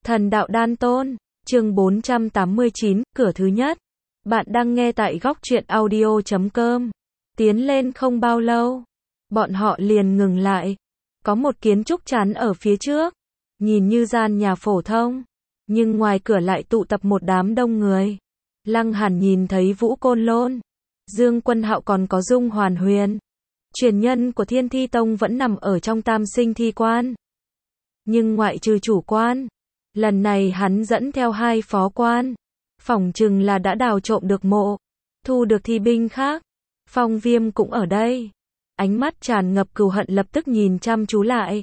Thần đạo đan tôn, chương 489, cửa thứ nhất. Bạn đang nghe tại góc truyện audio.com. Tiến lên không bao lâu, bọn họ liền ngừng lại. Có một kiến trúc chắn ở phía trước, nhìn như gian nhà phổ thông, nhưng ngoài cửa lại tụ tập một đám đông người. Lăng Hàn nhìn thấy Vũ Côn Lôn, Dương Quân Hạo còn có Dung Hoàn Huyền. Truyền nhân của Thiên Thi Tông vẫn nằm ở trong Tam Sinh Thi Quan. Nhưng ngoại trừ chủ quan, lần này hắn dẫn theo 2 phó quan, phỏng chừng là đã đào trộm được mộ, thu được thi binh khác. Phong Viêm cũng ở đây, ánh mắt tràn ngập cừu hận lập tức nhìn chăm chú lại.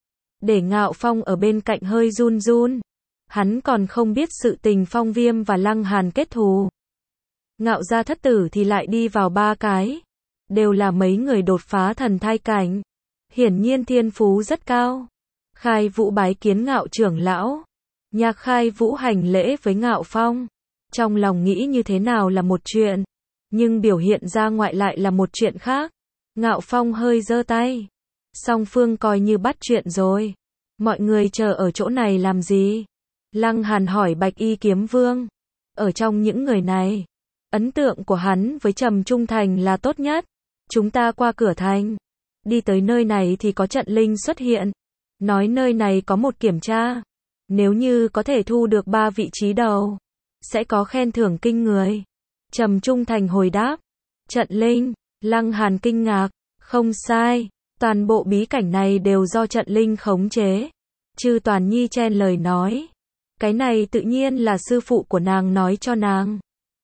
Để Ngạo Phong ở bên cạnh hơi run run, hắn còn không biết sự tình Phong Viêm và Lăng Hàn kết thù. Ngạo gia thất tử thì lại đi vào 3 cái, đều là mấy người đột phá thần thai cảnh, hiển nhiên thiên phú rất cao. Khai Vũ bái kiến Ngạo trưởng lão. Nhạc Khai Vũ hành lễ với Ngạo Phong, trong lòng nghĩ như thế nào là một chuyện, nhưng biểu hiện ra ngoại lại là một chuyện khác. Ngạo Phong hơi giơ tay, song phương coi như bắt chuyện rồi. Mọi người chờ ở chỗ này làm gì? Lăng Hàn hỏi Bạch Y Kiếm Vương. Ở trong những người này, ấn tượng của hắn với Trầm Trung Thành là tốt nhất. Chúng ta qua cửa thành, đi tới nơi này thì có trận linh xuất hiện, nói nơi này có một kiểm tra, nếu như có thể thu được 3 vị trí đầu, sẽ có khen thưởng kinh người. Trầm Trung Thành hồi đáp. Trận linh. Lăng Hàn kinh ngạc. Không sai, toàn bộ bí cảnh này đều do trận linh khống chế. Chư Toàn Nhi chen lời nói. Cái này tự nhiên là sư phụ của nàng nói cho nàng.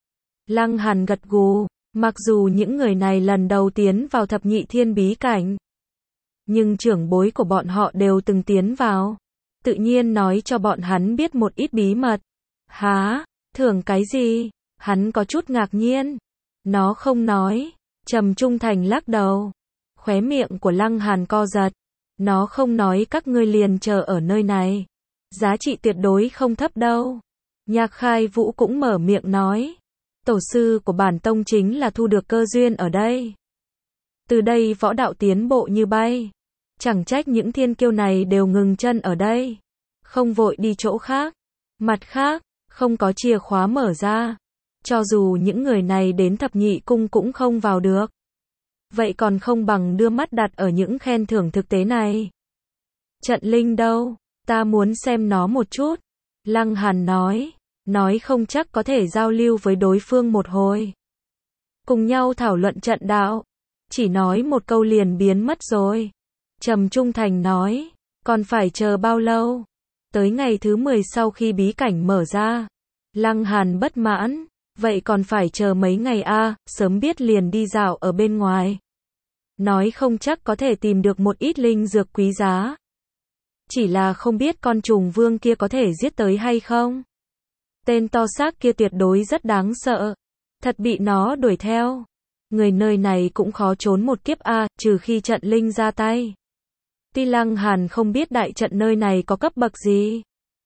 Lăng Hàn gật gù. Mặc dù những người này lần đầu tiến vào thập nhị thiên bí cảnh, nhưng trưởng bối của bọn họ đều từng tiến vào, tự nhiên nói cho bọn hắn biết một ít bí mật. Hả? Thưởng cái gì? Hắn có chút ngạc nhiên. Nó không nói. Trầm Trung Thành lắc đầu. Khóe miệng của Lăng Hàn co giật. Nó không nói các ngươi liền chờ ở nơi này. Giá trị tuyệt đối không thấp đâu. Nhạc Khai Vũ cũng mở miệng nói. Tổ sư của bản tông chính là thu được cơ duyên ở đây. Từ đây võ đạo tiến bộ như bay. Chẳng trách những thiên kiêu này đều ngừng chân ở đây, không vội đi chỗ khác. Mặt khác, không có chìa khóa mở ra, cho dù những người này đến thập nhị cung cũng không vào được. Vậy còn không bằng đưa mắt đặt ở những khen thưởng thực tế này. Trận linh đâu? Ta muốn xem nó một chút. Lăng Hàn nói không chắc có thể giao lưu với đối phương một hồi. Cùng nhau thảo luận trận đạo. Chỉ nói một câu liền biến mất rồi. Trầm Trung Thành nói, còn phải chờ bao lâu? Tới ngày thứ 10 sau khi bí cảnh mở ra. Lăng Hàn bất mãn, vậy còn phải chờ mấy ngày a, sớm biết liền đi dạo ở bên ngoài. Nói không chắc có thể tìm được một ít linh dược quý giá. Chỉ là không biết con trùng vương kia có thể giết tới hay không? Tên to xác kia tuyệt đối rất đáng sợ. Thật bị nó đuổi theo. Người nơi này cũng khó trốn một kiếp a, trừ khi trận linh ra tay. Tuy Lăng Hàn không biết đại trận nơi này có cấp bậc gì,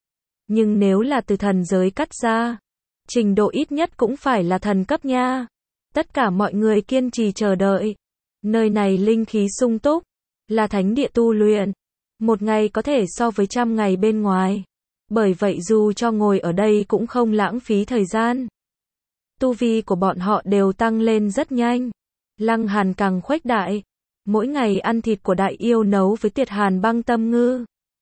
nhưng nếu là từ thần giới cắt ra, trình độ ít nhất cũng phải là thần cấp nha. Tất cả mọi người kiên trì chờ đợi. Nơi này linh khí sung túc, là thánh địa tu luyện. Một ngày có thể so với 100 ngày bên ngoài. Bởi vậy dù cho ngồi ở đây cũng không lãng phí thời gian. Tu vi của bọn họ đều tăng lên rất nhanh. Lăng Hàn càng khuếch đại. Mỗi ngày ăn thịt của đại yêu nấu với Tuyệt Hàn Băng Tâm Ngư.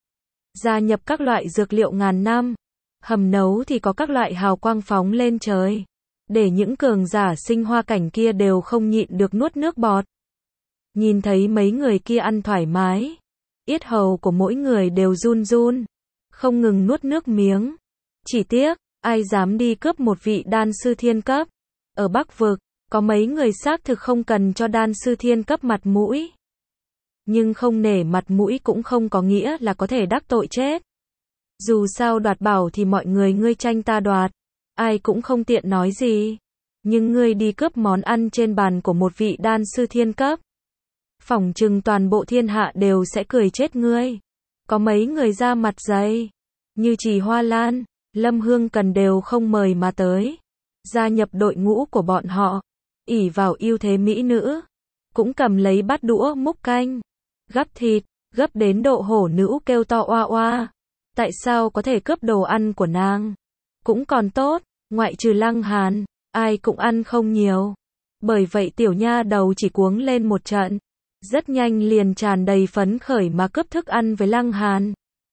Gia nhập các loại dược liệu ngàn năm. Hầm nấu thì có các loại hào quang phóng lên trời. Để những cường giả sinh hoa cảnh kia đều không nhịn được nuốt nước bọt. Nhìn thấy mấy người kia ăn thoải mái. Yết hầu của mỗi người đều run run. Không ngừng nuốt nước miếng. Chỉ tiếc, ai dám đi cướp một vị đan sư thiên cấp. Ở Bắc Vực, có mấy người xác thực không cần cho đan sư thiên cấp mặt mũi. Nhưng không nể mặt mũi cũng không có nghĩa là có thể đắc tội chết. Dù sao đoạt bảo thì mọi người ngươi tranh ta đoạt. Ai cũng không tiện nói gì. Nhưng ngươi đi cướp món ăn trên bàn của một vị đan sư thiên cấp. Phỏng chừng toàn bộ thiên hạ đều sẽ cười chết ngươi. Có mấy người ra mặt dày. Như Trì Hoa Lan, Lâm Hương Cần đều không mời mà tới. Gia nhập đội ngũ của bọn họ. Ỷ vào ưu thế mỹ nữ. Cũng cầm lấy bát đũa múc canh. Gắp thịt, gấp đến độ hổ nữ kêu to oa oa. Tại sao có thể cướp đồ ăn của nàng? Cũng còn tốt, ngoại trừ Lăng Hàn, ai cũng ăn không nhiều. Bởi vậy tiểu nha đầu chỉ cuống lên một trận. Rất nhanh liền tràn đầy phấn khởi mà cướp thức ăn với Lăng Hàn.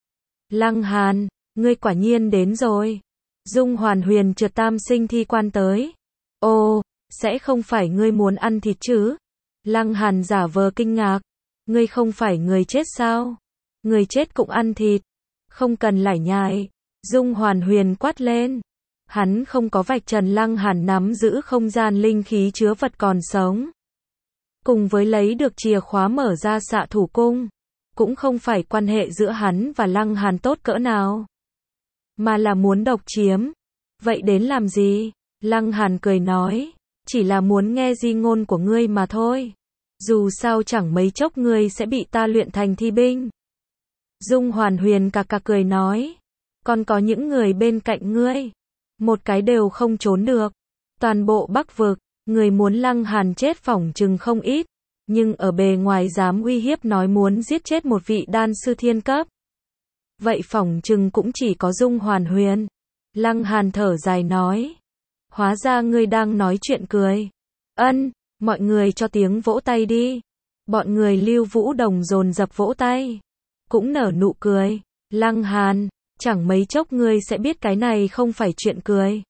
Lăng Hàn, ngươi quả nhiên đến rồi. Dung Hoàn Huyền trượt tam sinh thi quan tới. Ồ, sẽ không phải ngươi muốn ăn thịt chứ? Lăng Hàn giả vờ kinh ngạc. Ngươi không phải người chết sao? Người chết cũng ăn thịt. Không cần lải nhải. Dung Hoàn Huyền quát lên. Hắn không có vạch trần Lăng Hàn nắm giữ không gian linh khí chứa vật còn sống. Cùng với lấy được chìa khóa mở ra xạ thủ cung. Cũng không phải quan hệ giữa hắn và Lăng Hàn tốt cỡ nào. Mà là muốn độc chiếm. Vậy đến làm gì? Lăng Hàn cười nói. Chỉ là muốn nghe di ngôn của ngươi mà thôi. Dù sao chẳng mấy chốc ngươi sẽ bị ta luyện thành thi binh. Dung Hoàn Huyền cà cà cười nói. Còn có những người bên cạnh ngươi. Một cái đều không trốn được. Toàn bộ Bắc Vực, người muốn Lăng Hàn chết phỏng chừng không ít. Nhưng ở bề ngoài dám uy hiếp nói muốn giết chết một vị đan sư thiên cấp. Vậy phỏng chừng cũng chỉ có Dung Hoàn Huyền. Lăng Hàn thở dài nói. Hóa ra ngươi đang nói chuyện cười. Ân, mọi người cho tiếng vỗ tay đi. Bọn người Lưu Vũ Đồng dồn dập vỗ tay. Cũng nở nụ cười. Lăng Hàn, chẳng mấy chốc ngươi sẽ biết cái này không phải chuyện cười.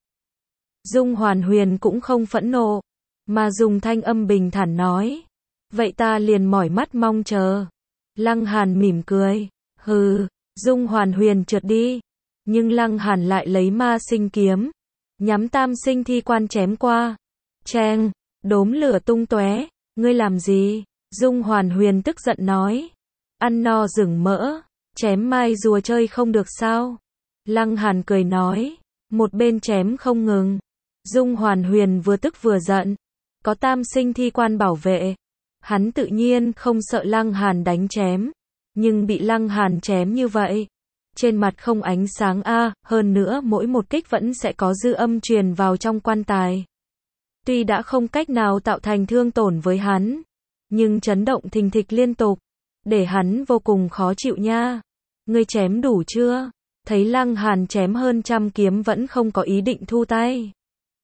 Dung Hoàn Huyền cũng không phẫn nộ, mà dùng thanh âm bình thản nói. Vậy ta liền mỏi mắt mong chờ. Lăng Hàn mỉm cười. Hừ, Dung Hoàn Huyền trượt đi. Nhưng Lăng Hàn lại lấy ma sinh kiếm. Nhắm tam sinh thi quan chém qua. Cheng, đốm lửa tung tóe. Ngươi làm gì? Dung Hoàn Huyền tức giận nói. Ăn no rừng mỡ. Chém mai rùa chơi không được sao? Lăng Hàn cười nói. Một bên chém không ngừng. Dung Hoàn Huyền vừa tức vừa giận. Có tam sinh thi quan bảo vệ. Hắn tự nhiên không sợ Lăng Hàn đánh chém. Nhưng bị Lăng Hàn chém như vậy. Trên mặt không ánh sáng hơn nữa mỗi một kích vẫn sẽ có dư âm truyền vào trong quan tài. Tuy đã không cách nào tạo thành thương tổn với hắn. Nhưng chấn động thình thịch liên tục. Để hắn vô cùng khó chịu nha. Ngươi chém đủ chưa? Thấy Lăng Hàn chém hơn 100 kiếm vẫn không có ý định thu tay.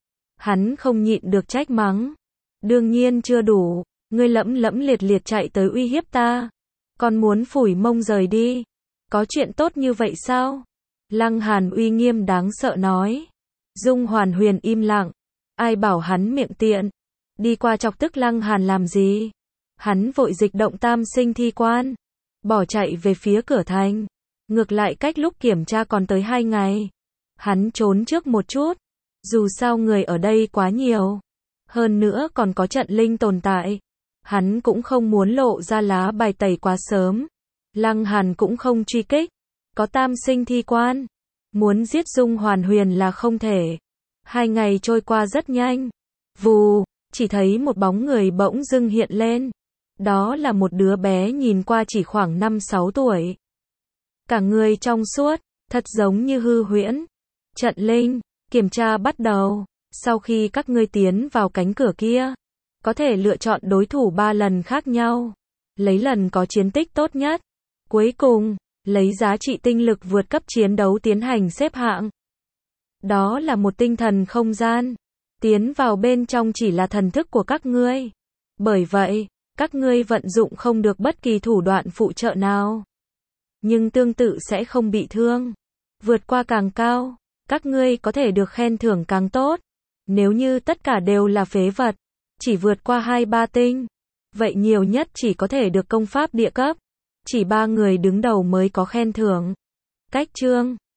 Hắn không nhịn được trách mắng. Đương nhiên chưa đủ. Ngươi lẫm lẫm liệt liệt chạy tới uy hiếp ta. Còn muốn phủi mông rời đi. Có chuyện tốt như vậy sao? Lăng Hàn uy nghiêm đáng sợ nói. Dung Hoàn Huyền im lặng. Ai bảo hắn miệng tiện. Đi qua chọc tức Lăng Hàn làm gì? Hắn vội dịch động tam sinh thi quan. Bỏ chạy về phía cửa thành. Ngược lại cách lúc kiểm tra còn tới 2 ngày. Hắn trốn trước một chút. Dù sao người ở đây quá nhiều. Hơn nữa còn có trận linh tồn tại. Hắn cũng không muốn lộ ra lá bài tẩy quá sớm. Lăng Hàn cũng không truy kích. Có tam sinh thi quan. Muốn giết Dung Hoàn Huyền là không thể. 2 ngày trôi qua rất nhanh. Vù, chỉ thấy một bóng người bỗng dưng hiện lên. Đó là một đứa bé nhìn qua chỉ khoảng 5-6 tuổi. Cả người trong suốt, thật giống như hư huyễn. Trận linh, kiểm tra bắt đầu. Sau khi các ngươi tiến vào cánh cửa kia, có thể lựa chọn đối thủ 3 lần khác nhau. Lấy lần có chiến tích tốt nhất. Cuối cùng, lấy giá trị tinh lực vượt cấp chiến đấu tiến hành xếp hạng. Đó là một tinh thần không gian. Tiến vào bên trong chỉ là thần thức của các ngươi. Bởi vậy, các ngươi vận dụng không được bất kỳ thủ đoạn phụ trợ nào. Nhưng tương tự sẽ không bị thương. Vượt qua càng cao, các ngươi có thể được khen thưởng càng tốt. Nếu như tất cả đều là phế vật, chỉ vượt qua 2-3 tinh, vậy nhiều nhất chỉ có thể được công pháp địa cấp. Chỉ 3 người đứng đầu mới có khen thưởng. Cách chương